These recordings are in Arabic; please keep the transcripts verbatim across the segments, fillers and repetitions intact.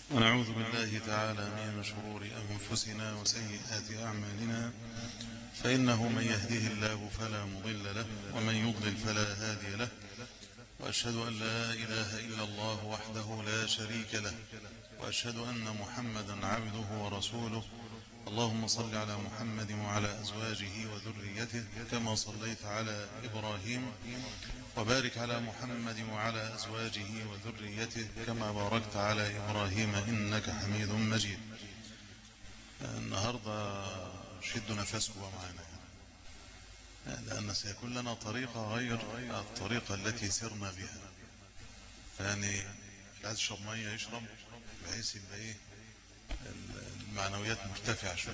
ونعوذ بالله تعالى من شرور أنفسنا وسيئات أعمالنا، فإنه من يهده الله فلا مضل له ومن يضلل فلا هادي له، وأشهد أن لا إله إلا الله وحده لا شريك له، وأشهد أن محمدا عبده ورسوله. اللهم صل على محمد وعلى أزواجه وذريته كما صليت على إبراهيم، وبارك على محمد وعلى أزواجه وذريته كما باركت على إبراهيم إنك حميد مجيد. النهاردة شدوا نفسكم معنا، لأن سيكون لنا طريقة غير الطريقة التي سرنا بها. يعني عايز يشرب مية يشرب، بحيث يبقى ايه المعنويات مرتفعة شوية.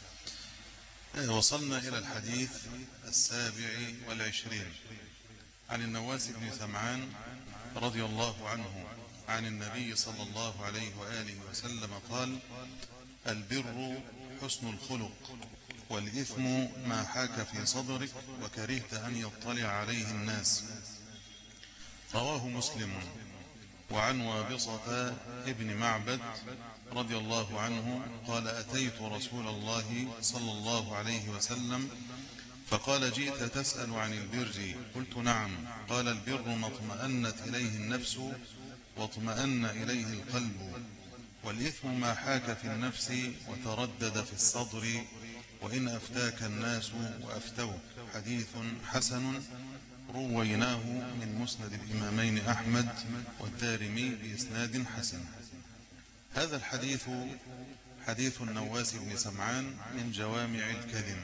وصلنا إلى الحديث السابع والعشرين عن النواس بن سمعان رضي الله عنه عن النبي صلى الله عليه وآله وسلم قال: البر حسن الخلق، والإثم ما حاك في صدرك وكرهت أن يطلع عليه الناس. رواه مسلم. وعن وابصة ابن معبد رضي الله عنه قال: أتيت رسول الله صلى الله عليه وسلم فقال: جئت تسأل عن البر؟ قلت: نعم. قال: البر ما اطمأنت إليه النفس واطمأن إليه القلب، والإثم ما حاك في النفس وتردد في الصدر، وإن أفتاك الناس وأفتوك. حديث حسن رويناه من مسند الإمامين أحمد والدارمي بإسناد حسن. هذا الحديث حديث النواس بن سمعان من جوامع الكلم.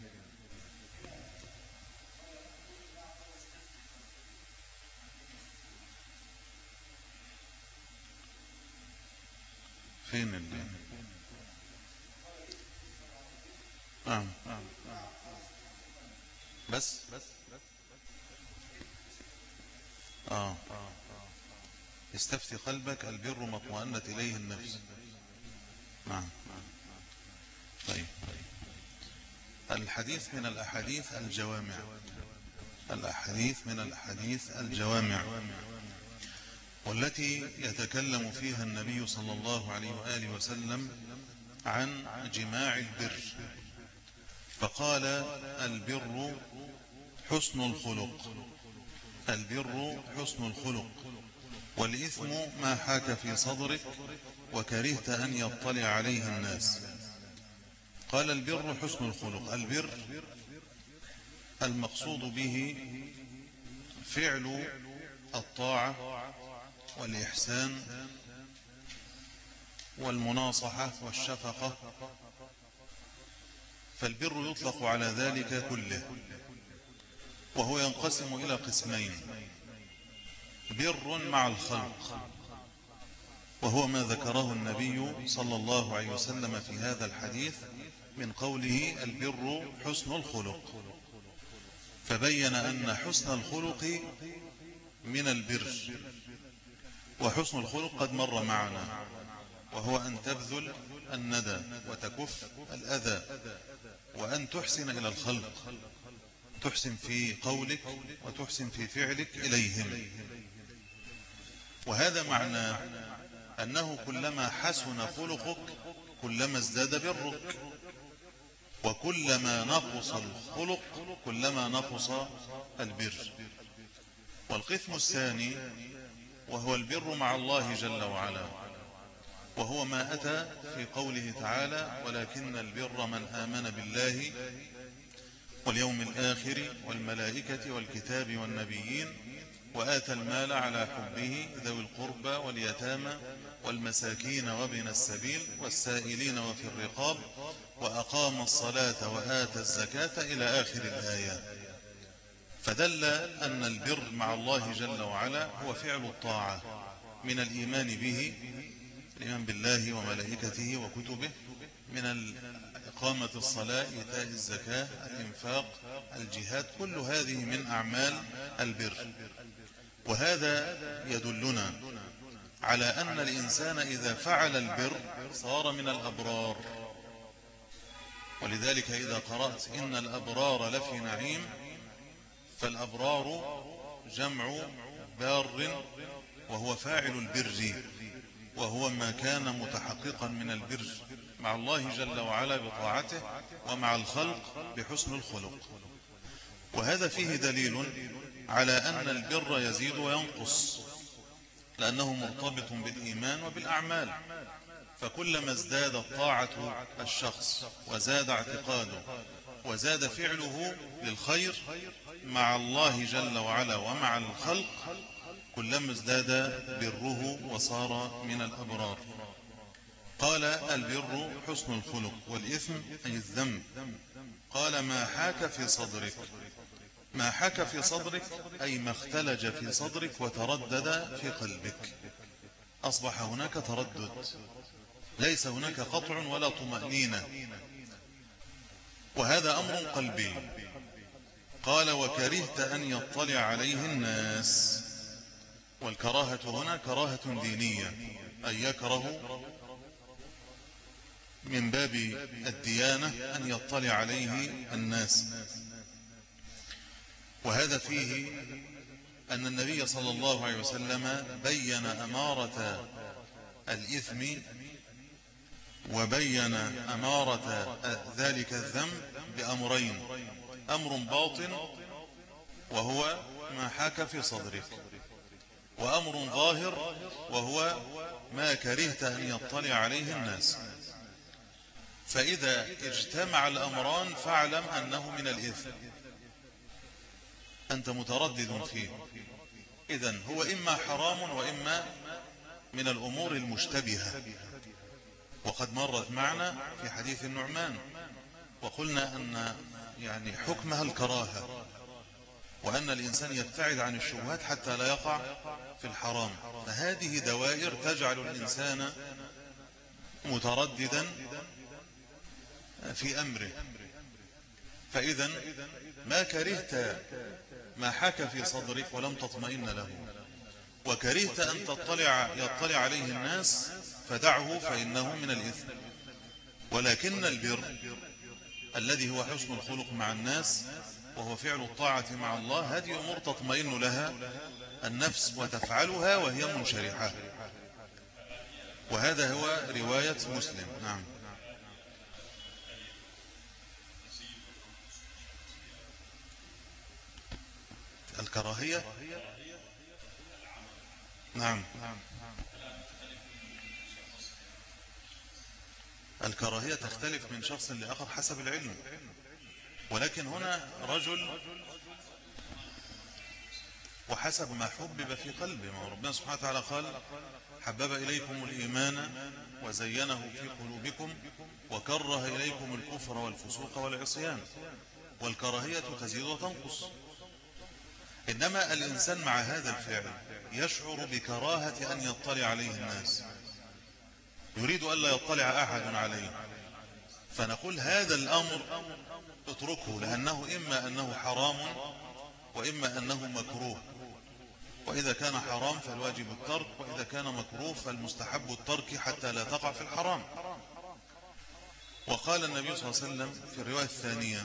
فين اللي آه. بس آه. استفتي قلبك، البر ما اطمأنت إليه النفس. نعم. طيب، الحديث من الأحاديث الجوامع، الأحاديث من الأحاديث الجوامع والتي يتكلم فيها النبي صلى الله عليه وآله وسلم عن جماع البر، فقال: البر حسن الخلق، البر حسن الخلق، والإثم ما حاك في صدرك وكرهت أن يطلع عليه الناس. قال: البر حسن الخلق. البر المقصود به فعل الطاعة والإحسان والمناصحة والشفقة، فالبر يطلق على ذلك كله، وهو ينقسم إلى قسمين: بر مع الخلق، وهو ما ذكره النبي صلى الله عليه وسلم في هذا الحديث من قوله: البر حسن الخلق، فبين أن حسن الخلق من البر. وحسن الخلق قد مر معنا، وهو أن تبذل الندى وتكف الأذى، وأن تحسن إلى الخلق، تحسن في قولك وتحسن في فعلك إليهم. وهذا معناه أنه كلما حسن خلقك كلما ازداد برك، وكلما نقص الخلق كلما نقص البر. والقسم الثاني وهو البر مع الله جل وعلا، وهو ما أتى في قوله تعالى: ولكن البر من آمن بالله واليوم الآخر والملائكة والكتاب والنبيين وآتى المال على حبه ذوي القربى واليتامى والمساكين وابن السبيل والسائلين وفي الرقاب وأقام الصلاة وآتى الزكاة إلى آخر الآيات. فدل أن البر مع الله جل وعلا هو فعل الطاعة من الإيمان به، الإيمان بالله وملائكته وكتبه، من إقامة الصلاة، إيتاء الزكاة، الإنفاق، الجهاد، كل هذه من أعمال البر. وهذا يدلنا على أن الإنسان إذا فعل البر صار من الأبرار. ولذلك إذا قرأت إن الأبرار لفي نعيم، فالأبرار جمع بار وهو فاعل البر، وهو ما كان متحققا من البر مع الله جل وعلا بطاعته ومع الخلق بحسن الخلق. وهذا فيه دليل على أن البر يزيد وينقص، لأنه مرتبط بالإيمان وبالأعمال، فكلما ازدادت طاعة الشخص وزاد اعتقاده وزاد فعله للخير مع الله جل وعلا ومع الخلق، كلما ازداد بره وصار من الأبرار. قال البر حسن الخلق، والإثم أي الذنب. قال ما حاك في صدرك. ما حاك في صدرك أي ما اختلج في صدرك وتردد في قلبك، أصبح هناك تردد، ليس هناك قطع ولا طمأنينة، وهذا أمر قلبي. قال وكرهت أن يطلع عليه الناس. والكراهة هنا كراهة دينية، أي يكره من باب الديانة أن يطلع عليه الناس. وهذا فيه أن النبي صلى الله عليه وسلم بين أمارة الإثم وبين أمارة ذلك الذنب بأمرين: أمر باطن وهو ما حاك في صدرك، وأمر ظاهر وهو ما كرهت أن يطلع عليه الناس. فإذا اجتمع الأمران فاعلم أنه من الإثم، أنت متردد فيه. إذن هو إما حرام وإما من الأمور المشتبهة. وقد مرت معنا في حديث النعمان وقلنا أن يعني حكمها الكراهة، وأن الإنسان يبتعد عن الشبهات حتى لا يقع في الحرام. فهذه دوائر تجعل الإنسان مترددا في أمره. فإذا ما كرهت ما حاك في صدرك ولم تطمئن له، وكرهت أن تطلع يطلع عليه الناس، فدعه فإنه من الإثم. ولكن البر الذي هو حسن الخلق مع الناس وهو فعل الطاعة مع الله، هذه أمور تطمئن لها النفس وتفعلها وهي منشرحة. وهذا هو رواية مسلم. نعم. الكراهية. نعم. الكراهية تختلف من شخص لآخر حسب العلم، ولكن هنا رجل وحسب ما حبب في قلبه. ما ربنا سبحانه وتعالى قال حبب إليكم الإيمان وزينه في قلوبكم وكره إليكم الكفر والفسوق والعصيان. والكراهية تزيد وتنقص. إنما الإنسان مع هذا الفعل يشعر بكراهة أن يطلع عليه الناس، يريد ألا يطلع أحد عليه، فنقول هذا الأمر اتركه، لأنه إما أنه حرام وإما أنه مكروه. وإذا كان حرام فالواجب الترك، وإذا كان مكروه فالمستحب الترك حتى لا تقع في الحرام. وقال النبي صلى الله عليه وسلم في الرواية الثانية: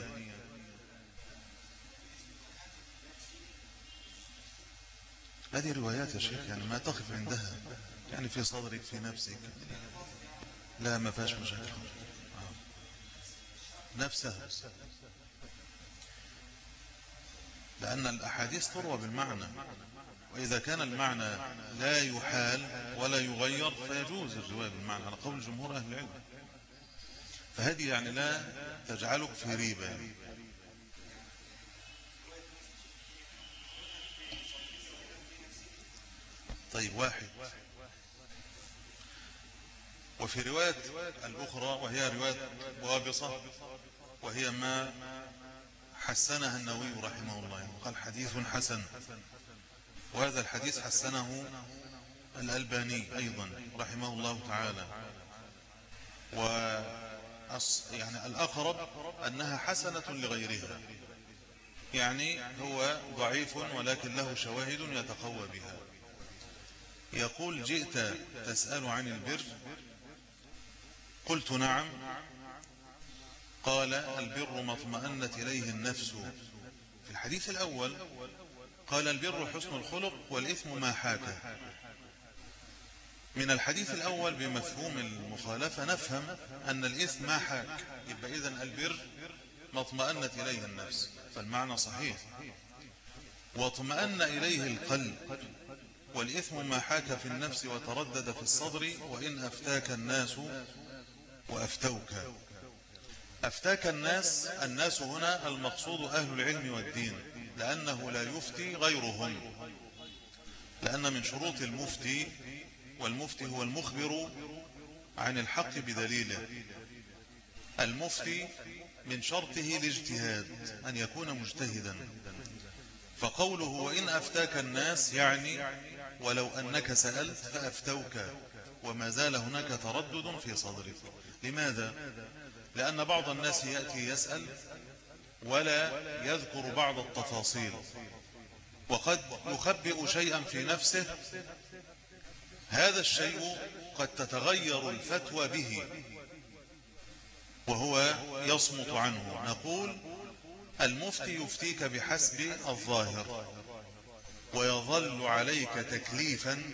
هذه روايات يا شيخ يعني ما تقف عندها، يعني في صدرك في نفسك، لا ما فيهاش مشاكل نفسها، لأن الأحاديث تروى بالمعنى، وإذا كان المعنى لا يحال ولا يغير فيجوز الرواية بالمعنى على قول جمهور أهل العلم. فهذه يعني لا تجعلك في ريبة يعني. طيب واحد. وفي رواية الأخرى وهي رواية وابصة، وهي ما حسنها النووي رحمه الله، قال حديث حسن. وهذا الحديث حسنه الألباني أيضا رحمه الله تعالى. و يعني الأقرب أنها حسنة لغيرها، يعني هو ضعيف ولكن له شواهد يتقوى بها. يقول: جئت تسأل عن البر؟ قلت نعم. قال: البر ما اطمأنت إليه النفس. في الحديث الأول قال: البر حسن الخلق والإثم ما حاك. من الحديث الأول بمفهوم المخالفة نفهم أن الإثم ما حاك، يبقى إذن البر ما اطمأنت إليه النفس، فالمعنى صحيح، واطمأن إليه القلب، والإثم ما حاك في النفس وتردد في الصدر. وإن أفتاك الناس وأفتوك. أفتاك الناس، الناس هنا المقصود أهل العلم والدين، لأنه لا يفتي غيرهم، لأن من شروط المفتي، والمفتي هو المخبر عن الحق بدليله، المفتي من شرطه الاجتهاد، أن يكون مجتهدا. فقوله وإن أفتاك الناس يعني ولو أنك سألت فأفتوك، وما زال هناك تردد في صدرك. لماذا؟ لأن بعض الناس يأتي يسأل ولا يذكر بعض التفاصيل، وقد يخبئ شيئا في نفسه، هذا الشيء قد تتغير الفتوى به وهو يصمت عنه. نقول المفتي يفتيك بحسب الظاهر، ويظل عليك تكليفا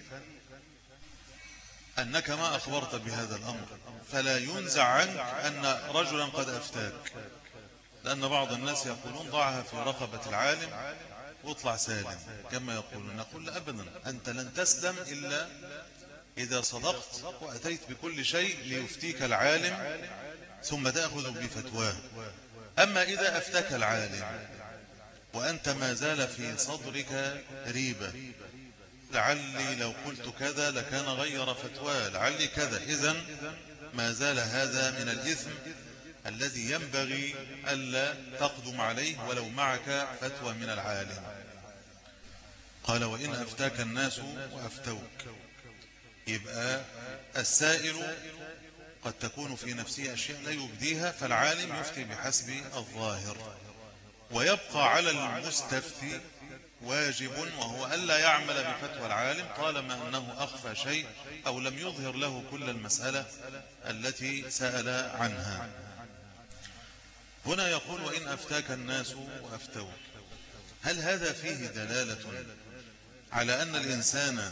أنك ما أخبرت بهذا الأمر، فلا ينزع عنك أن رجلا قد أفتاك، لأن بعض الناس يقولون ضعها في رقبة العالم واطلع سالم كما يقولون. نقول لا أبدا، أنت لن تسلم إلا إذا صدقت وأتيت بكل شيء ليفتيك العالم ثم تأخذ بفتواه. أما إذا أفتاك العالم وأنت ما زال في صدرك ريبة، لعلي لو قلت كذا لكان غير فتواه، لعلي كذا، إذن ما زال هذا من الإثم الذي ينبغي ألا تقدم عليه ولو معك فتوى من العالم. قال وإن أفتاك الناس وأفتوك، يبقى السائل قد تكون في نفسه أشياء لا يبديها، فالعالم يفتي بحسب الظاهر. ويبقى على المستفتي واجب، وهو ألا يعمل بفتوى العالم طالما أنه أخفى شيء أو لم يظهر له كل المسألة التي سأل عنها. هنا يقول وإن أفتاك الناس وأفتوك، هل هذا فيه دلالة على أن الإنسان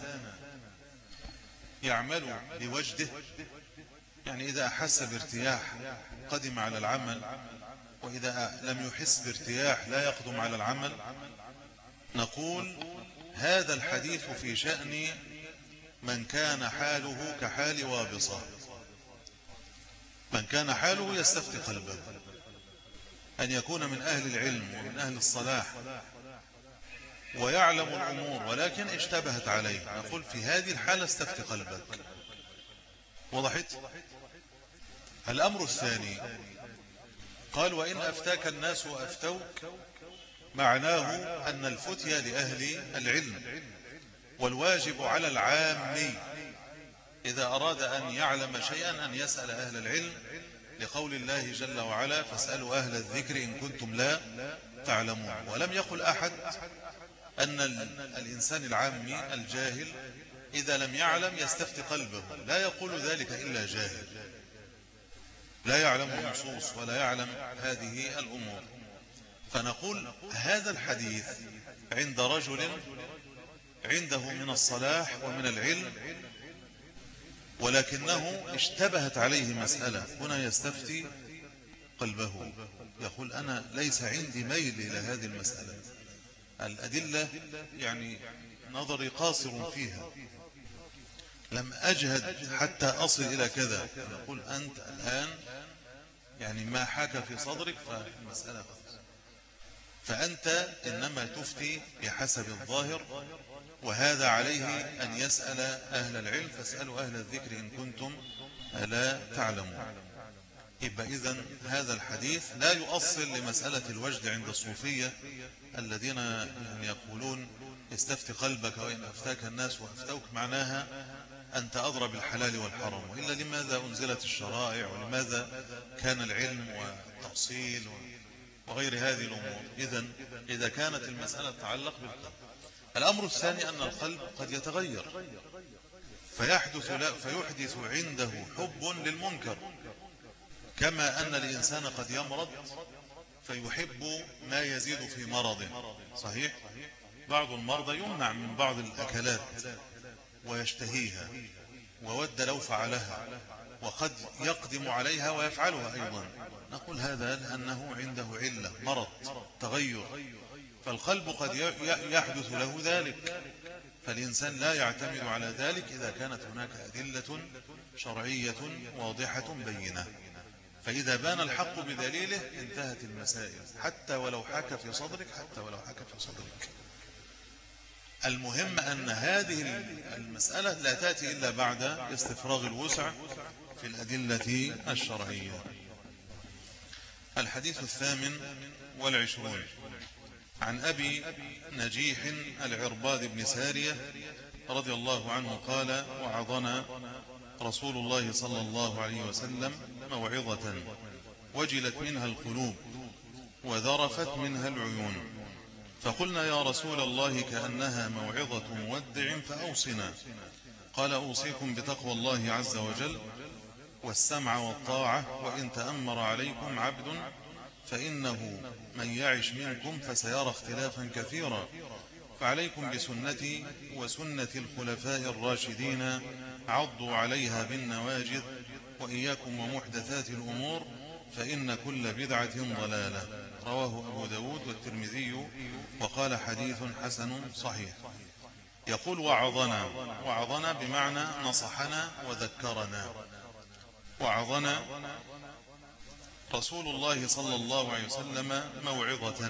يعمل بوجده؟ يعني إذا أحس بارتياح قدم على العمل، وإذا لم يحس بارتياح لا يقدم على العمل. نقول هذا الحديث في شأن من كان حاله كحال وابصة، من كان حاله يستفتي قلبه، أن يكون من أهل العلم ومن أهل الصلاح ويعلم الأمور ولكن اشتبهت عليه. نقول في هذه الحالة استفتي قلبك. وضحت؟ الأمر الثاني قال وإن أفتاك الناس وأفتوك، معناه أن الفتية لأهل العلم، والواجب على العامي إذا أراد أن يعلم شيئا أن يسأل أهل العلم، لقول الله جل وعلا فاسألوا أهل الذكر إن كنتم لا تعلمون. ولم يقل أحد أن الإنسان العامي الجاهل إذا لم يعلم يستفتي قلبه، لا يقول ذلك إلا جاهل لا يعلم النصوص ولا يعلم هذه الأمور. فنقول هذا الحديث عند رجل عنده من الصلاح ومن العلم ولكنه اشتبهت عليه مسألة، هنا يستفتي قلبه، يقول أنا ليس عندي ميل إلى هذه المسألة، الأدلة يعني نظري قاصر فيها، لم أجهد حتى أصل إلى كذا. يقول أنت الآن يعني ما حاك في صدرك فالمسألة خلاص، فأنت إنما تفتي بحسب الظاهر، وهذا عليه أن يسأل أهل العلم فاسألوا أهل الذكر إن كنتم لا تعلمون. يبقى إذن هذا الحديث لا يؤصل لمسألة الوجد عند الصوفية الذين يعني يقولون استفت قلبك وإن أفتاك الناس وأفتوك، معناها أنت أضرب الحلال والحرام، وإلا لماذا أنزلت الشرائع ولماذا كان العلم والتأصيل وغير هذه الأمور؟ إذن إذا كانت المسألة تتعلق بالقلب. الأمر الثاني أن القلب قد يتغير فيحدث, لا فيحدث عنده حب للمنكر، كما أن الإنسان قد يمرض فيحب ما يزيد في مرضه. صحيح؟ بعض المرضى يمنع من بعض الأكلات ويشتهيها، وود لو فعلها، وقد يقدم عليها ويفعلها أيضا. نقول هذا لأنه عنده علة، مرض، تغير، فالقلب قد يحدث له ذلك، فالإنسان لا يعتمد على ذلك إذا كانت هناك أدلة شرعية واضحة بينة. فإذا بان الحق بدليله انتهت المسائل، حتى ولو حكى في صدرك، حتى ولو حكى في صدرك. المهم أن هذه المسألة لا تأتي إلا بعد استفراغ الوسع في الأدلة الشرعية. الحديث الثامن والعشرون عن أبي نجيح العرباض بن سارية رضي الله عنه قال: وعظنا رسول الله صلى الله عليه وسلم موعظة وجلت منها القلوب وذرفت منها العيون، فقلنا يا رسول الله كأنها موعظة مودع فأوصنا. قال: أوصيكم بتقوى الله عز وجل والسمع والطاعة، وإن تأمر عليكم عبد فإنه من يعش منكم فسيرى اختلافا كثيرا، فعليكم بسنتي وسنة الخلفاء الراشدين عضوا عليها بالنواجذ، وإياكم ومحدثات الأمور فإن كل بدعة ضلالة. رواه أبو داود والترمذي وقال حديث حسن صحيح. يقول: وعظنا، وعظنا بمعنى نصحنا وذكرنا. وعظنا رسول الله صلى الله عليه وسلم موعظة،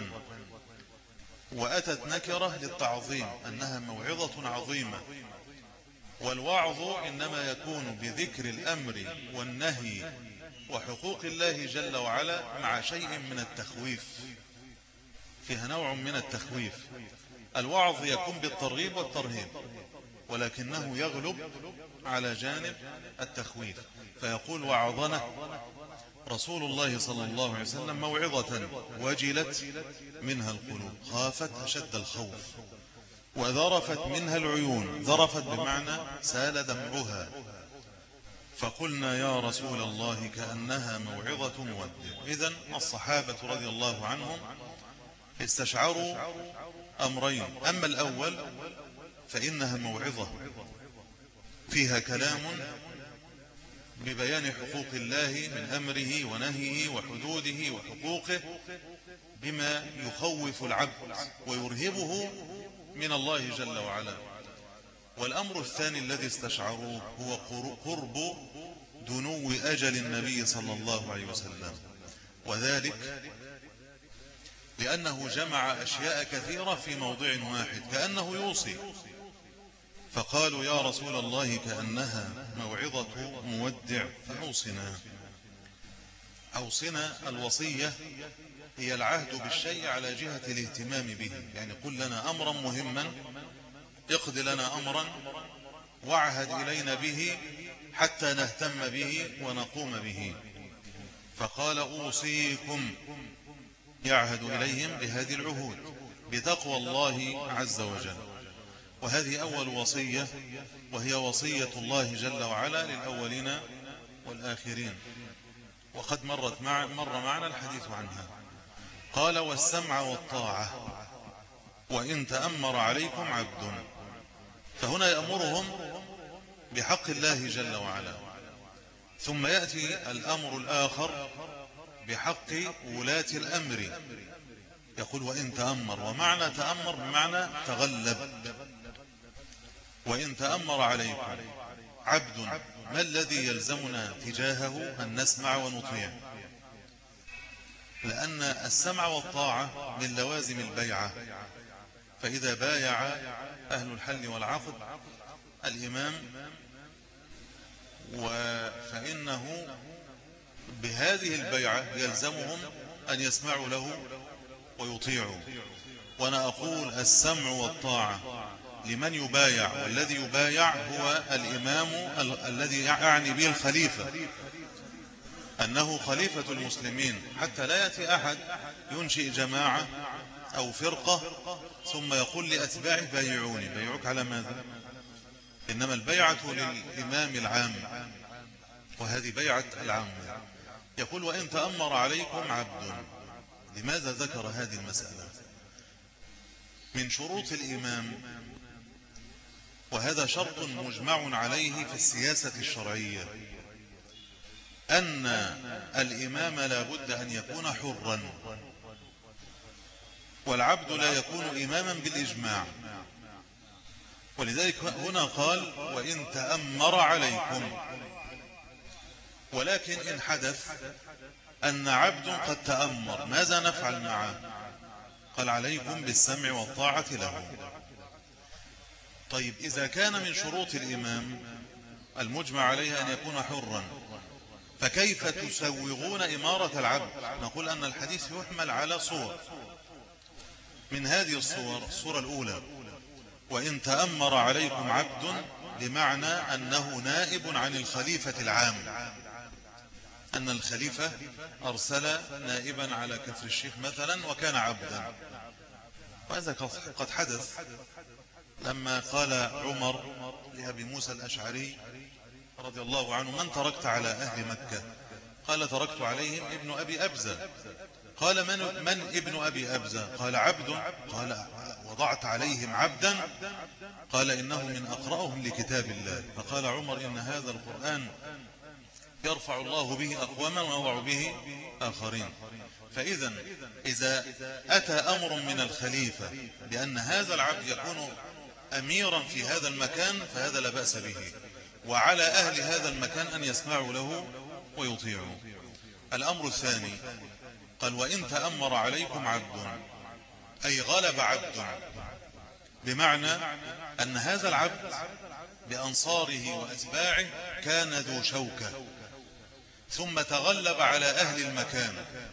وأتت نكرة للتعظيم أنها موعظة عظيمة، والوعظ إنما يكون بذكر الأمر والنهي وحقوق الله جل وعلا مع شيء من التخويف، فيها نوع من التخويف. الوعظ يكون بالترغيب والترهيب، ولكنه يغلب على جانب التخويف، فيقول: وعظنا رسول الله صلى الله عليه وسلم موعظة وجلت منها القلوب، خافت أشد الخوف، وذرفت منها العيون، ذرفت بمعنى سال دمعها، فقلنا يا رسول الله كأنها موعظة مودع. إذن الصحابة رضي الله عنهم استشعروا أمرين: أما الأول فإنها موعظة فيها كلام ببيان حقوق الله من أمره ونهيه وحدوده وحقوقه بما يخوف العبد ويرهبه من الله جل وعلا. والأمر الثاني الذي استشعروه هو قرب دنو أجل النبي صلى الله عليه وسلم، وذلك لأنه جمع أشياء كثيرة في موضع واحد كأنه يوصي، فقالوا يا رسول الله كأنها موعظة مودع فأوصنا. أوصنا الوصية هي العهد بالشيء على جهة الاهتمام به، يعني قل لنا أمرا مهما، اقض لنا أمرا واعهد إلينا به حتى نهتم به ونقوم به. فقال أوصيكم، يعهد إليهم بهذه العهود بتقوى الله عز وجل، وهذه أول وصية، وهي وصية الله جل وعلا للأولين والآخرين، وقد مرت مع مر معنا الحديث عنها. قال: والسمع والطاعة وإن تأمر عليكم عبد، فهنا يأمرهم بحق الله جل وعلا، ثم يأتي الأمر الآخر بحق ولاة الأمر، يقول وإن تأمر، ومعنى تأمر بمعنى تغلب. وإن تأمر عليكم عبد، ما الذي يلزمنا تجاهه؟ أن نسمع ونطيع، لأن السمع والطاعة من لوازم البيعة، فإذا بايع أهل الحل والعقد الإمام فإنه بهذه البيعة يلزمهم أن يسمعوا له ويطيعوا. وأنا أقول السمع والطاعة لمن يبايع، والذي يبايع هو الإمام ال الذي يعني به الخليفة، أنه خليفة المسلمين، حتى لا يأتي أحد ينشئ جماعة أو فرقة ثم يقول لأتباعه بايعوني. بايعوك على ماذا؟ إنما البيعة للإمام العام، وهذه بيعة العام. يقول وإن تأمر عليكم عبد. لماذا ذكر هذه المسألة؟ من شروط الإمام وهذا شرط مجمع عليه في السياسة الشرعية، أن الإمام لا بد أن يكون حرا، والعبد لا يكون إماما بالإجماع. ولذلك هنا قال وإن تأمر عليكم. ولكن إن حدث أن عبد قد تأمر ماذا نفعل معه؟ قال عليكم بالسمع والطاعة له. طيب إذا كان من شروط الإمام المجمع عليها أن يكون حرا، فكيف تسوغون إمارة العبد؟ نقول أن الحديث يحمل على صور. من هذه الصور الصورة الأولى وإن تأمر عليكم عبد، بمعنى أنه نائب عن الخليفة العام، أن الخليفة أرسل نائبا على كفر الشيخ مثلا وكان عبدا. وهذا قد حدث لما قال عمر لأبي موسى الأشعري رضي الله عنه من تركت على أهل مكة؟ قال تركت عليهم ابن أبي أبزة. قال من, من ابن أبي أبزة؟ قال عبد. قال وضعت عليهم عبدا؟ قال إنه من أقرأهم لكتاب الله. فقال عمر إن هذا القرآن يرفع الله به أقواما ويضع به آخرين. فإذا إذا أتى أمر من الخليفة بأن هذا العبد يكون أميرا في هذا المكان فهذا لا بأس به، وعلى أهل هذا المكان أن يسمعوا له ويطيعوا. الأمر الثاني قال وإن تأمر عليكم عبد، أي غلب عبد، بمعنى أن هذا العبد بأنصاره وأتباعه كان ذو شوكة، ثم تغلب على أهل المكان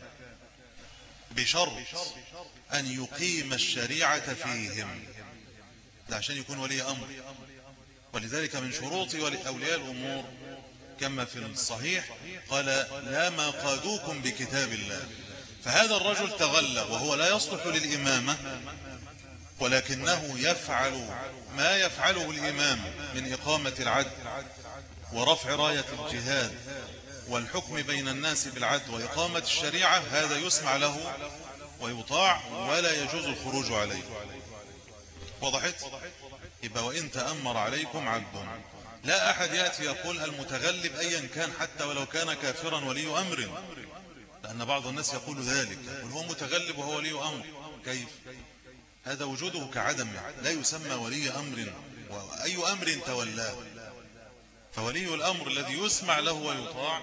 بشرط أن يقيم الشريعة فيهم، ده عشان يكون ولي أمر. ولذلك من شروط أولياء الأمور كما في الصحيح قال لا ما قادوكم بكتاب الله. فهذا الرجل تغلب وهو لا يصلح للإمامة، ولكنه يفعل ما يفعله الإمام من إقامة العدل ورفع راية الجهاد والحكم بين الناس بالعدل وإقامة الشريعة، هذا يسمع له ويطاع ولا يجوز الخروج عليه. وضحت؟ يبقى وإن تأمر عليكم عبد، لا أحد يأتي يقول المتغلب أيا كان حتى ولو كان كافرا ولي أمر، لأن بعض الناس يقول ذلك، يقول هو متغلب وهو ولي أمر. كيف؟ هذا وجوده كعدم، لا يسمى ولي أمر، وأي أمر تولاه. فولي الأمر الذي يسمع له ويطاع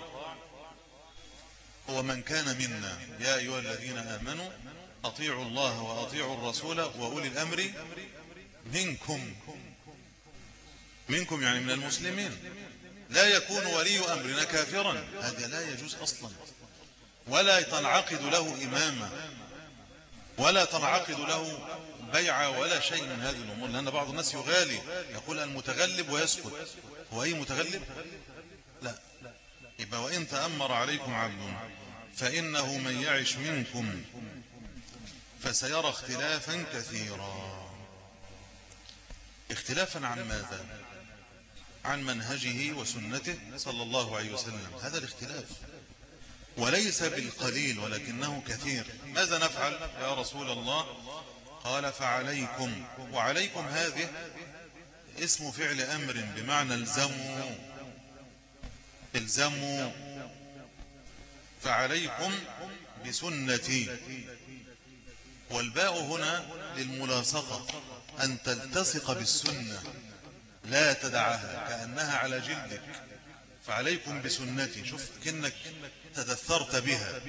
هو من كان منا. يا أيها الذين آمنوا أطيعوا الله وأطيعوا الرسول وأولي الأمر منكم. منكم يعني من المسلمين. لا يكون ولي أمرنا كافرا، هذا لا يجوز أصلا، ولا تنعقد له إمامة ولا تنعقد له بيعة ولا شيء من هذه الأمور. لأن بعض الناس يغالي يقول المتغلب ويسكت. هو أي متغلب؟ لا. يبقى وإن تأمر عليكم عبد فإنه من يعش منكم فسيرى اختلافا كثيرا. اختلافا عن ماذا؟ عن منهجه وسنته صلى الله عليه وسلم. هذا الاختلاف وليس بالقليل ولكنه كثير. ماذا نفعل يا رسول الله؟ قال فعليكم. وعليكم هذه اسم فعل أمر بمعنى الزموا. الزموا. فعليكم بسنتي. والباء هنا للملاصقة، أن تلتصق بالسنة لا تدعها كأنها على جلدك. فعليكم بسنتي، شوف كأنك تدثرت بها.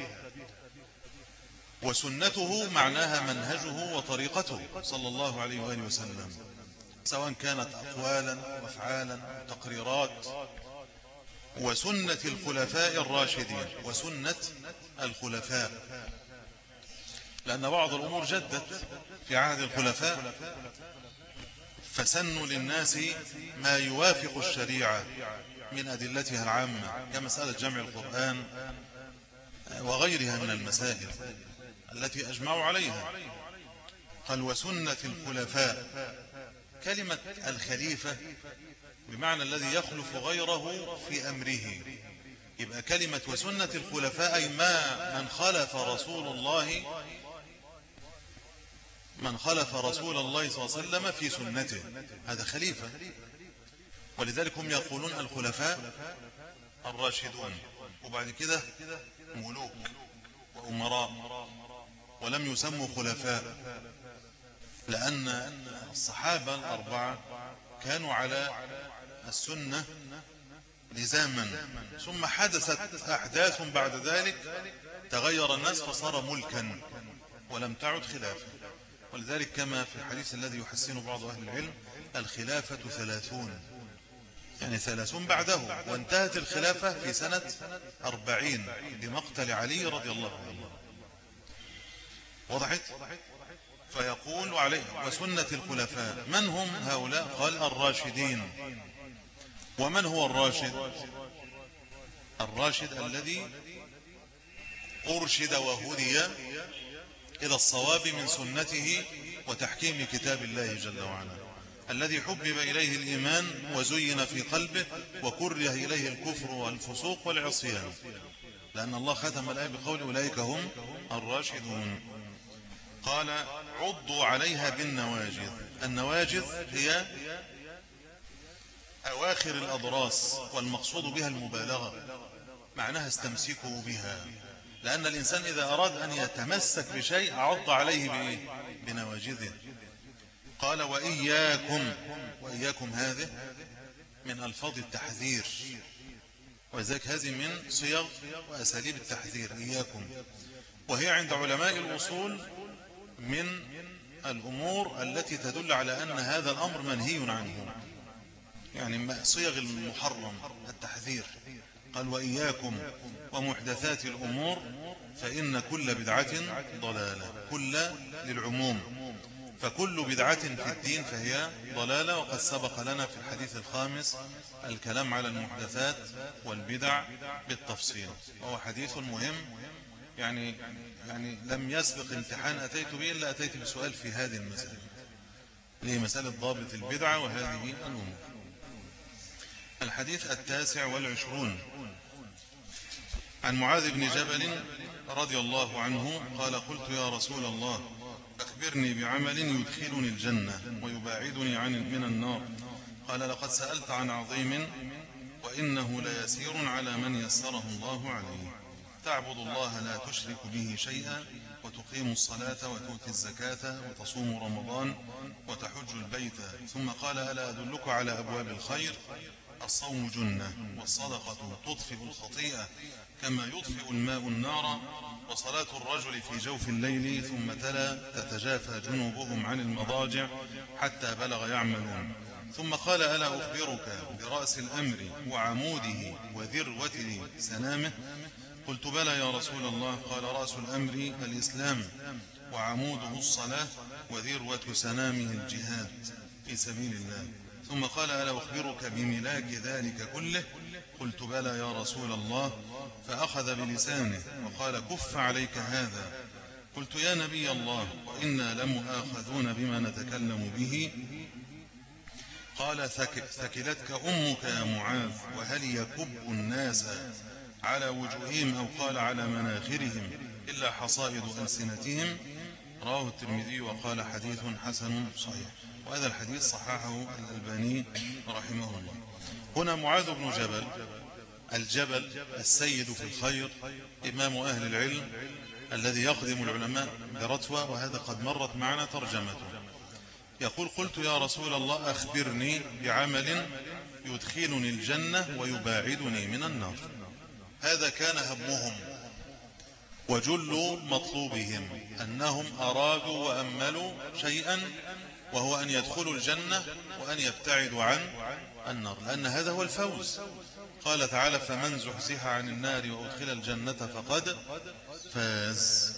وسنته معناها منهجه وطريقته صلى الله عليه وآله وسلم، سواء كانت أقوالا وأفعالا تقريرات. وسنة الخلفاء الراشدين، وسنة الخلفاء، لأن بعض الأمور جدت في عهد الخلفاء فسنوا للناس ما يوافق الشريعة من أدلتها العامة كمسألة جمع القرآن وغيرها من المسائل التي أجمعوا عليها. قال وسنة الخلفاء. كلمة الخليفة بمعنى الذي يخلف غيره في أمره. يبقى كلمة وسنة الخلفاء أي ما من خلف رسول الله من خلف رسول الله صلى الله عليه وسلم في سنته، هذا خليفة. ولذلك هم يقولون الخلفاء الراشدون، وبعد كده ملوك وأمراء، ولم يسموا خلفاء، لأن الصحابة الأربعة كانوا على السنة لزاما، ثم حدثت أحداث بعد ذلك تغير الناس فصار ملكا ولم تعد خلافة. ولذلك كما في الحديث الذي يحسن بعض أهل العلم: الخلافة ثلاثون، يعني ثلاثون بعده، وانتهت الخلافة في سنة أربعين بمقتل علي رضي الله عنه. وضحت؟ فيقول عليه وسنة الخلفاء. من هم هؤلاء؟ قال الراشدين. ومن هو الراشد؟ الراشد الذي أرشد وهدي إلى الصواب من سنته وتحكيم كتاب الله جل وعلا، الذي حبب إليه الإيمان وزين في قلبه وكره إليه الكفر والفسوق والعصيان، لأن الله ختم الآية بقول أولئك هم الراشدون. قال عضوا عليها بالنواجذ. النواجذ هي أواخر الأضراس، والمقصود بها المبالغة، معناها استمسكوا بها، لأن الإنسان إذا أراد أن يتمسك بشيء عض عليه بإيه؟ بنواجذه. قال وإياكم. وإياكم هذه من ألفاظ التحذير، وذلك هذه من صيغ وأساليب التحذير، إياكم. وهي عند علماء الأصول من الأمور التي تدل على أن هذا الأمر منهي عنه، يعني صيغ المحرم التحذير. قال وإياكم ومحدثات الأمور فإن كل بدعة ضلالة، كل للعموم، فكل بدعة في الدين فهي ضلالة. وقد سبق لنا في الحديث الخامس الكلام على المحدثات والبدع بالتفصيل، وهو حديث مهم، يعني يعني لم يسبق امتحان أتيت به إلا أتيت بسؤال في هذه المسألة، اللي هي مسألة ضابط البدعة وهذه الأمور. الحديث التاسع والعشرون عن معاذ بن جبل رضي الله عنه قال قلت يا رسول الله أخبرني بعمل يدخلني الجنة ويباعدني عن من النار. قال لقد سألت عن عظيم وإنه ليسير على من يسره الله عليه: تعبد الله لا تشرك به شيئا وتقيم الصلاة وتؤتي الزكاة وتصوم رمضان وتحج البيت. ثم قال ألا أدلك على أبواب الخير؟ الصوم جنة، والصدقة تطفئ الخطيئة كما يطفئ الماء النار، وصلاة الرجل في جوف الليل. ثم تلا تتجافى جنوبهم عن المضاجع حتى بلغ يعملون. ثم قال ألا أخبرك برأس الأمر وعموده وذروة سنامه؟ قلت بلى يا رسول الله. قال رأس الأمر الإسلام، وعموده الصلاة، وذروة سنامه الجهاد في سبيل الله. ثم قال ألا أخبرك بملاك ذلك كله؟ قلت بلى يا رسول الله. فأخذ بلسانه وقال كف عليك هذا. قلت يا نبي الله وإنا لمؤاخذون بما نتكلم به. قال ثكلتك أمك يا معاذ، وهل يكب الناس على وجوههم أو قال على مناخرهم إلا حصائد ألسنتهم؟ رواه الترمذي وقال حديث حسن صحيح. وهذا الحديث صححه الألباني رحمه الله. هنا معاذ بن جبل الجبل السيد في الخير، إمام أهل العلم الذي يخدم العلماء برتوة، وهذا قد مرت معنا ترجمته. يقول قلت يا رسول الله أخبرني بعمل يدخلني الجنة ويباعدني من النار. هذا كان همهم وجل مطلوبهم، أنهم أرادوا وأملوا شيئا، وهو أن يدخلوا الجنة وأن يبتعدوا عن النار، لأن هذا هو الفوز. قال تعالى فمن زحزح عن النار وأدخل الجنة فقد فاز.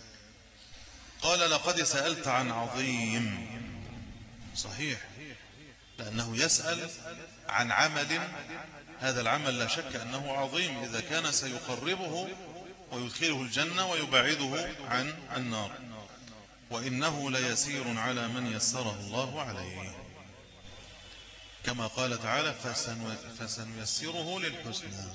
قال لقد سألت عن عظيم، صحيح، لأنه يسأل عن عمل، هذا العمل لا شك أنه عظيم إذا كان سيقربه ويدخله الجنة ويبعده عن النار. وإنه ليسير على من يسره الله عليه، كما قال تعالى فسنيسره للحسنى.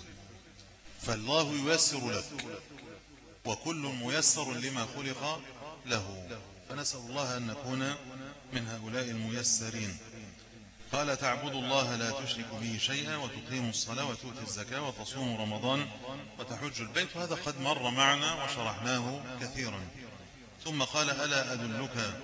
فالله ييسر لك، وكل ميسر لما خلق له. فنسأل الله أن نكون من هؤلاء الميسرين. قال تعبدوا الله لا تشركوا به شيئا وتقيموا الصلاة وتؤتي الزكاة وتصوموا رمضان وتحجوا البيت، وهذا قد مر معنا وشرحناه كثيرا. ثم قال ألا أدلك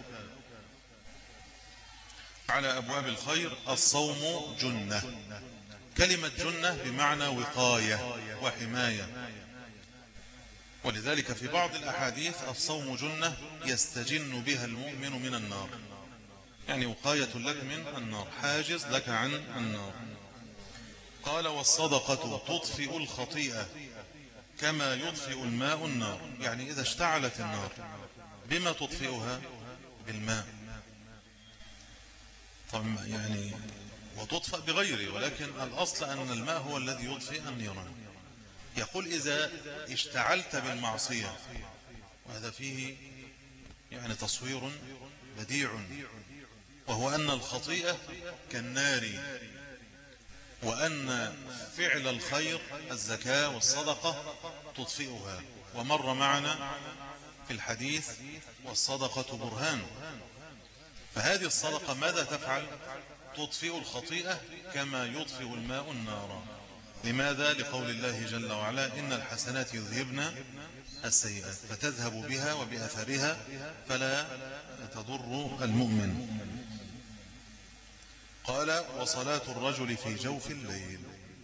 على أبواب الخير؟ الصوم جنة. كلمة جنة بمعنى وقاية وحماية، ولذلك في بعض الأحاديث الصوم جنة يستجن بها المؤمن من النار، يعني وقاية لك من النار، حاجز لك عن النار. قال والصدقة تطفئ الخطيئة كما يطفئ الماء النار، يعني إذا اشتعلت النار بما تطفئها؟ بالماء. طب يعني وتطفأ بغيره، ولكن الأصل أن الماء هو الذي يطفئ النيران. يقول إذا اشتعلت بالمعصية، وهذا فيه يعني تصوير بديع، وهو أن الخطيئة كالنار، وأن فعل الخير الزكاة والصدقة تطفئها. ومر معنا في الحديث والصدقة برهان. فهذه الصدقة ماذا تفعل؟ تطفئ الخطيئة كما يطفئ الماء النار. لماذا؟ لقول الله جل وعلا إن الحسنات يذهبن السيئات، فتذهب بها وبأثرها فلا تضر المؤمن. قال وصلاة الرجل في جوف الليل.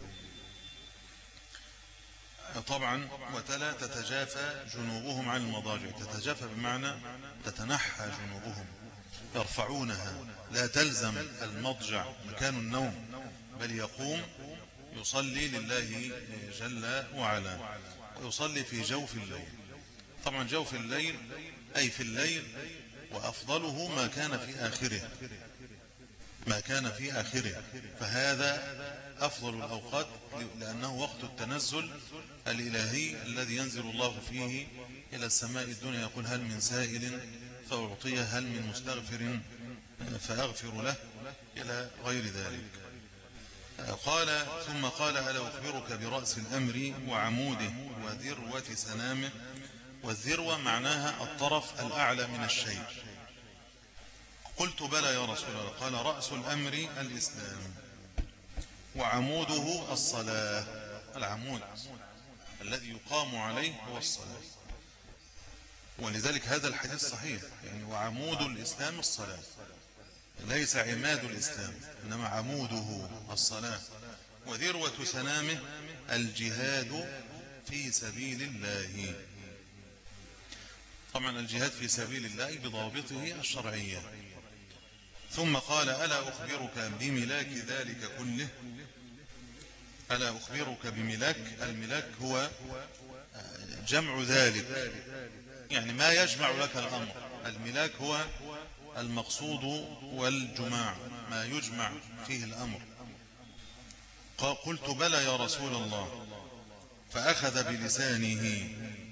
طبعا وتلا تتجافى جنوبهم عن المضاجع. تتجافى بمعنى تتنحى جنوبهم، يرفعونها، لا تلزم المضجع مكان النوم، بل يقوم يصلي لله جل وعلا، ويصلي في جوف الليل. طبعا جوف الليل أي في الليل، وأفضله ما كان في آخره، ما كان في آخره، فهذا أفضل الأوقات، لأنه وقت التنزل الإلهي الذي ينزل الله فيه إلى السماء الدنيا، يقول هل من سائل فأعطيه، هل من مستغفر فأغفر له، إلى غير ذلك. قال ثم قال ألا أخبرك برأس الأمر وعموده وذروة سنامه؟ والذروة معناها الطرف الأعلى من الشيء. قلت بلى يا رسول الله. قال رأس الأمر الإسلام وعموده الصلاة. العمود الذي يقام عليه هو الصلاة، ولذلك هذا الحديث صحيح، يعني وعمود الإسلام الصلاة، ليس عماد الإسلام إنما عموده الصلاة. وذروة سنامه الجهاد في سبيل الله. طبعا الجهاد في سبيل الله بضوابطه الشرعية. ثم قال ألا أخبرك بملاك ذلك كله؟ ألا أخبرك بملاك؟ الملاك هو جمع ذلك، يعني ما يجمع لك الأمر. الملاك هو المقصود والجماع، ما يجمع فيه الأمر. قلت بلى يا رسول الله. فأخذ بلسانه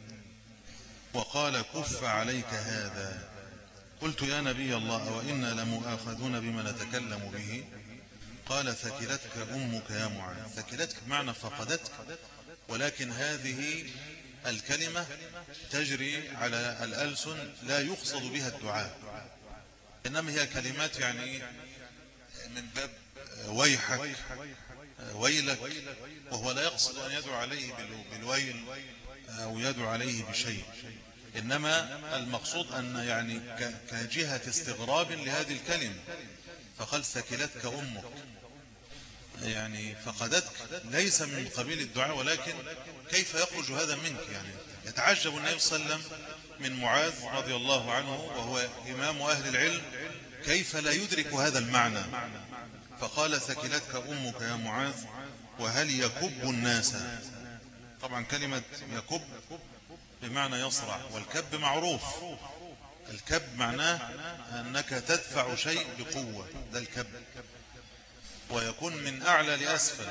وقال كف عليك هذا. قلت يا نبي الله وإنا لمؤاخذون بما نتكلم به؟ قال ثكلتك أمك يا معاذ. ثكلتك بمعنى فقدتك، ولكن هذه الكلمة تجري على الألسن لا يقصد بها الدعاء، إنما هي كلمات يعني من باب ويحك ويلك، وهو لا يقصد أن يدعو عليه بالويل أو يدعو عليه بشيء، إنما المقصود أن يعني كجهة استغراب لهذه الكلمة. فقال ثكلتك أمك، يعني فقدتك، ليس من قبيل الدعاء، ولكن كيف يخرج هذا منك؟ يعني يتعجب النبي صلى الله عليه وسلم من معاذ رضي الله عنه وهو إمام أهل العلم، كيف لا يدرك هذا المعنى. فقال ثكلتك أمك يا معاذ وهل يكب الناس. طبعا كلمة يكب بمعنى يصرع، والكب معروف، الكب معناه أنك تدفع شيء بقوة، ده الكب، ويكون من أعلى لأسفل،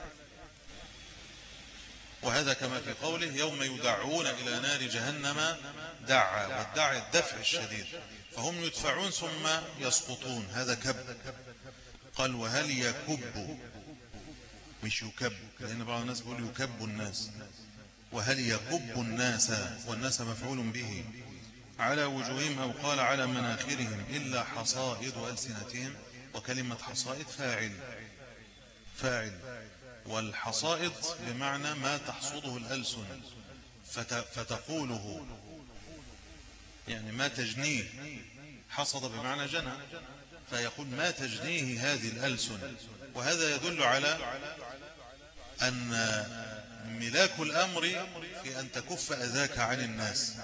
وهذا كما في قوله يوم يدعون إلى نار جهنم دعا، والدعا الدفع الشديد، فهم يدفعون ثم يسقطون، هذا كب. قال وهل يكب، مش يكب، لأن بعض الناس بيقول يكب الناس، وهل يكب الناس، والناس مفعول به، على وجوههم أو قال على مناخرهم إلا حصائد ألسنتهم. وكلمة حصائد فاعل فاعل والحصائد بمعنى ما تحصده الألسن فتقوله، يعني ما تجنيه. حصد بمعنى جنى، فيقول ما تجنيه هذه الألسن. وهذا يدل على أن ملاك الأمر في أن تكف أذاك عن الناس.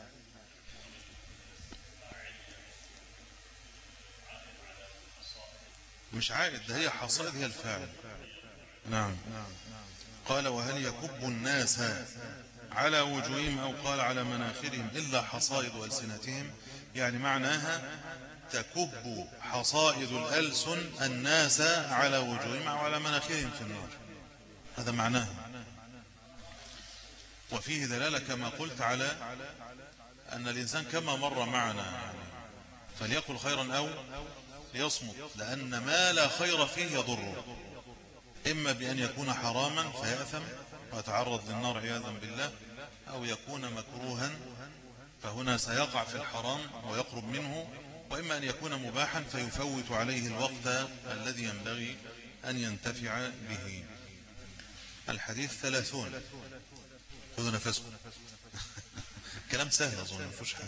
مش عائد، ده هي حصائد، هي الفاعل. نعم. قال وهل يكب الناس على وجوههم أو قال على مناخرهم إلا حصائد ألسنتهم، يعني معناها تكب حصائد الألسن الناس على وجوههم أو على مناخرهم في النار، هذا معناه. وفيه دلالة كما قلت على أن الإنسان كما مر معنا يعني فليقل خيرا أو ليصمت، لأن ما لا خير فيه يضره، إما بأن يكون حراما فيأثم ويتعرض للنار عياذا بالله، أو يكون مكروها فهنا سيقع في الحرام ويقرب منه، وإما أن يكون مباحا فيفوت عليه الوقت الذي ينبغي أن ينتفع به. الحديث ثلاثون. خذوا نفسكم. كلام سهل أظن ما فيهوش حاجة.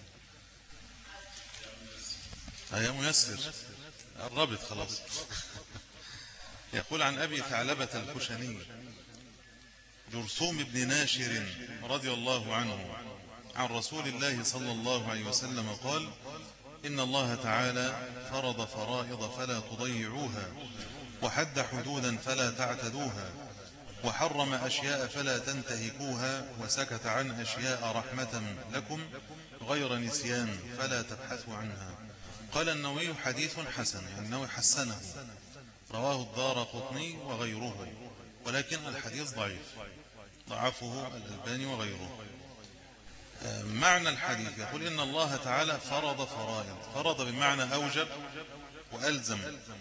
هيا ميسر قربت خلاص. يقول عن أبي ثعلبة الخشني جرثوم بن ناشر رضي الله عنه عن رسول الله صلى الله عليه وسلم قال إن الله تعالى فرض فرائض فلا تضيعوها، وحد حدودا فلا تعتدوها، وحرم أشياء فلا تنتهكوها، وسكت عن أشياء رحمة لكم غير نسيان فلا تبحثوا عنها. قال النووي حديث حسن، يعني النووي حسنه، رواه الدارقطني وغيره، ولكن الحديث ضعيف، ضعفه الألباني وغيره. معنى الحديث يقول إن الله تعالى فرض فرائض، فرض بمعنى أوجب وألزم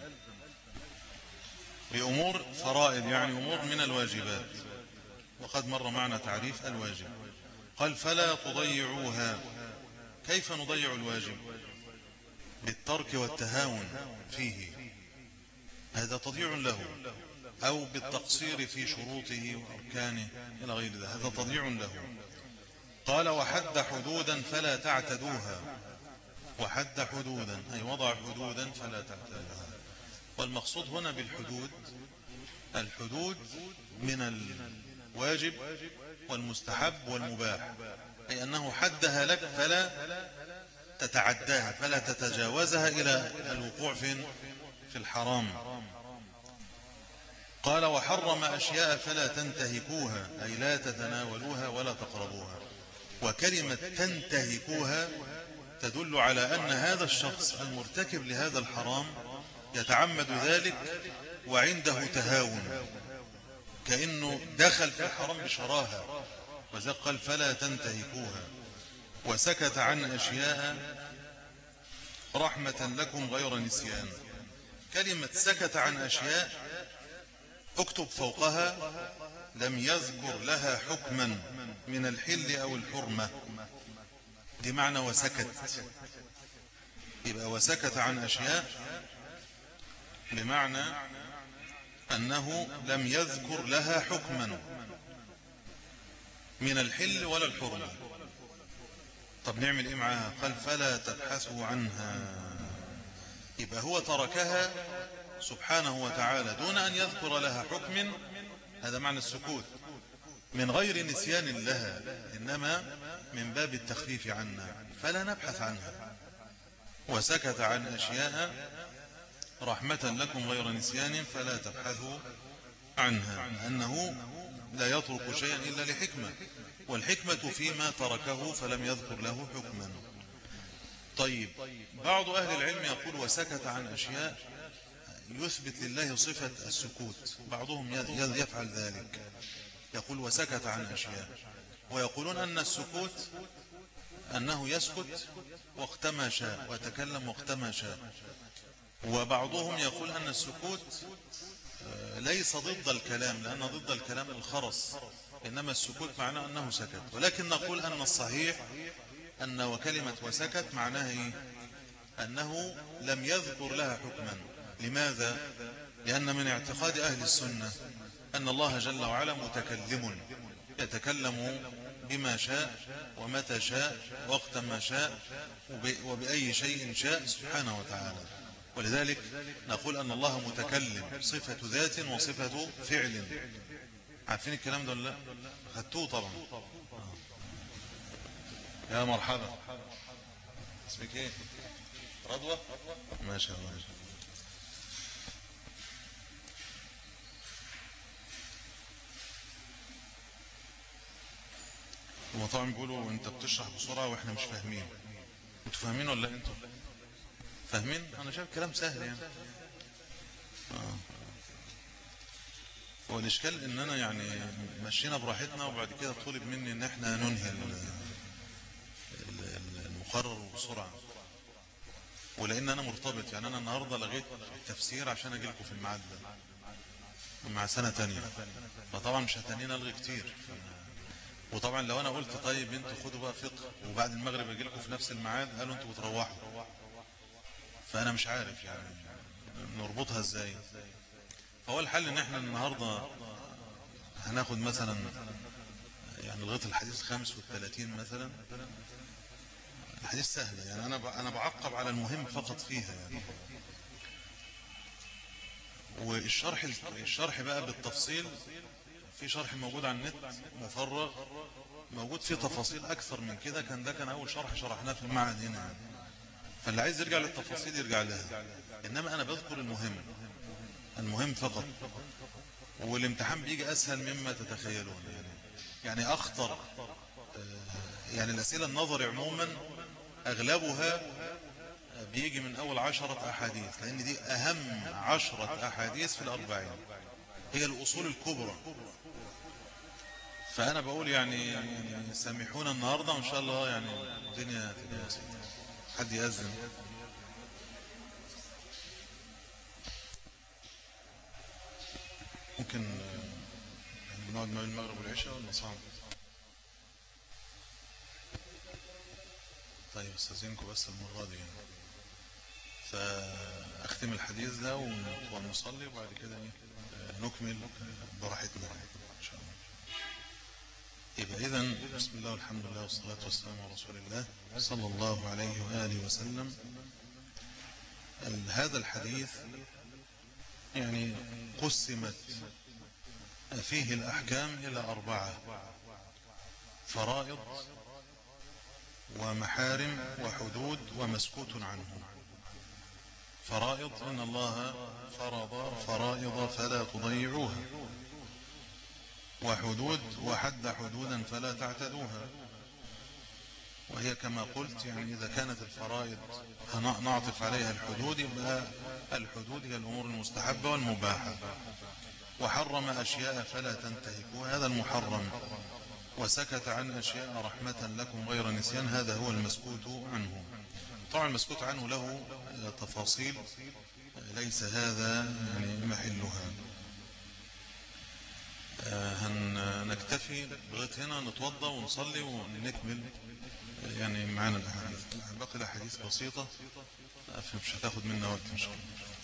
بأمور فرائض، يعني أمور من الواجبات، وقد مر معنا تعريف الواجب. قال فلا تضيعوها. كيف نضيع الواجب؟ بالترك والتهاون فيه، هذا تضييع له، أو بالتقصير في شروطه وأركانه إلى غير ذلك، هذا تضييع له. قال وحد حدودا فلا تعتدوها. وحد حدودا أي وضع حدودا فلا تعتدوها. والمقصود هنا بالحدود الحدود من الواجب والمستحب والمباح، أي أنه حدها لك فلا تتعداها، فلا تتجاوزها إلى الوقوع في في الحرام. قال وحرم أشياء فلا تنتهكوها، أي لا تتناولوها ولا تقربوها. وكلمة تنتهكوها تدل على أن هذا الشخص المرتكب لهذا الحرام يتعمد ذلك وعنده تهاون، كأنه دخل في الحرام بشراهة، وذلك قال فلا تنتهكوها. وسكت عن أشياء رحمة لكم غير نسيان. كلمة سكت عن أشياء اكتب فوقها لم يذكر لها حكما من الحل أو الحرمة، دي معنى وسكت. يبقى وسكت عن أشياء بمعنى أنه لم يذكر لها حكما من الحل ولا الحرمة. طب نعمل إيه معها؟ قال فلا تبحثوا عنها. يبقى هو تركها سبحانه وتعالى دون أن يذكر لها حكم، هذا معنى السكوت، من غير نسيان لها، إنما من باب التخفيف عنا، فلا نبحث عنها. وسكت عن أشياء رحمة لكم غير نسيان فلا تبحثوا عنها، أنه لا يترك شيئا إلا لحكمة، والحكمة فيما تركه فلم يذكر له حكما. طيب بعض أهل العلم يقول وسكت عن أشياء يثبت لله صفة السكوت، بعضهم يفعل ذلك، يقول وسكت عن أشياء، ويقولون أن السكوت أنه يسكت وقتما شاء ويتكلم وقتما شاء. وبعضهم يقول أن السكوت ليس ضد الكلام، لأن ضد الكلام الخرس، إنما السكوت معناه أنه سكت. ولكن نقول أن الصحيح أن وكلمة وسكت معناها إيه؟ أنه لم يذكر لها حكما. لماذا؟ لأن من اعتقاد أهل السنة أن الله جل وعلا متكلم، يتكلم بما شاء ومتى شاء وقت ما شاء وبأي شيء شاء سبحانه وتعالى. ولذلك نقول أن الله متكلم صفة ذات وصفة فعل. عارفين الكلام ده ولا لا؟ خدتوه طبعا. يا مرحبا، اسمك ايه؟ رضوى؟ ما شاء الله. المطاعم بيقولوا انت بتشرح بسرعة واحنا مش فاهمين. انتوا فاهمين ولا انتوا فاهمين؟ انا شايف كلام سهل يعني. اه هو الاشكال اننا يعني مشينا براحتنا وبعد كده طلب مني ان احنا ننهي المقرر بسرعة، ولان انا مرتبط يعني انا النهاردة لغيت التفسير عشان اجي لكم في الميعاد ده مع سنة تانية، فطبعا مش هتنين الغي كتير. وطبعا لو انا قلت طيب انتوا خدوا بقى فقه وبعد المغرب اجي لكم في نفس الميعاد، قالوا انتوا بتروحوا، فانا مش عارف يعني نربطها ازاي. فهو الحل ان احنا النهاردة هناخد مثلا يعني لغاية الحديث خمس والثلاثين مثلا. الحديث سهلة يعني انا انا بعقب على المهم فقط فيها يعني. والشرح الشرح بقى بالتفصيل في شرح موجود على النت مفرغ موجود فيه تفاصيل اكثر من كده. كان ده كان اول شرح شرحناه في المعهد هنا يعني. فاللي عايز يرجع للتفاصيل يرجع لها، انما انا بذكر المهم المهم فقط. والامتحان بيجي اسهل مما تتخيلون يعني. يعني اخطر يعني الاسئله النظري عموما اغلبها بيجي من اول عشرة احاديث، لان دي اهم عشرة احاديث في الاربعين، هي الاصول الكبرى. فانا بقول يعني, يعني سامحونا النهارده وان شاء الله يعني الدنيا تبقى بسيطه. حد يأذن؟ ممكن يعني نقعد ما بين المغرب والعشاء ولا صعب؟ طيب استاذنكم بس المره دي يعني. فاختم الحديث ده ونصلي وبعد كده نكمل براحتنا ان شاء الله. يبقى إذن بسم الله والحمد لله والصلاة والسلام على رسول الله صلى الله عليه وآله وسلم. هذا الحديث يعني قسمت فيه الأحكام إلى أربعة: فرائض ومحارم وحدود ومسكوت عنه. فرائض: إن الله فرض فرائض فلا تضيعوها. وحدود: وحد حدودا فلا تعتدوها. وهي كما قلت يعني إذا كانت الفرائض نعطف عليها الحدود، يبقى الحدود هي الأمور المستحبة والمباحة. وحرم أشياء فلا تنتهكوها، هذا المحرم. وسكت عن أشياء رحمة لكم غير نسيان، هذا هو المسكوت عنه. طبعا المسكوت عنه له تفاصيل ليس هذا يعني محلها. هنكتفي لغاية هنا، نتوضى ونصلي ونكمل يعني معانا الأحاديث. باقي الأحاديث بسيطة مش هتاخد منا وقت إن شاء الله.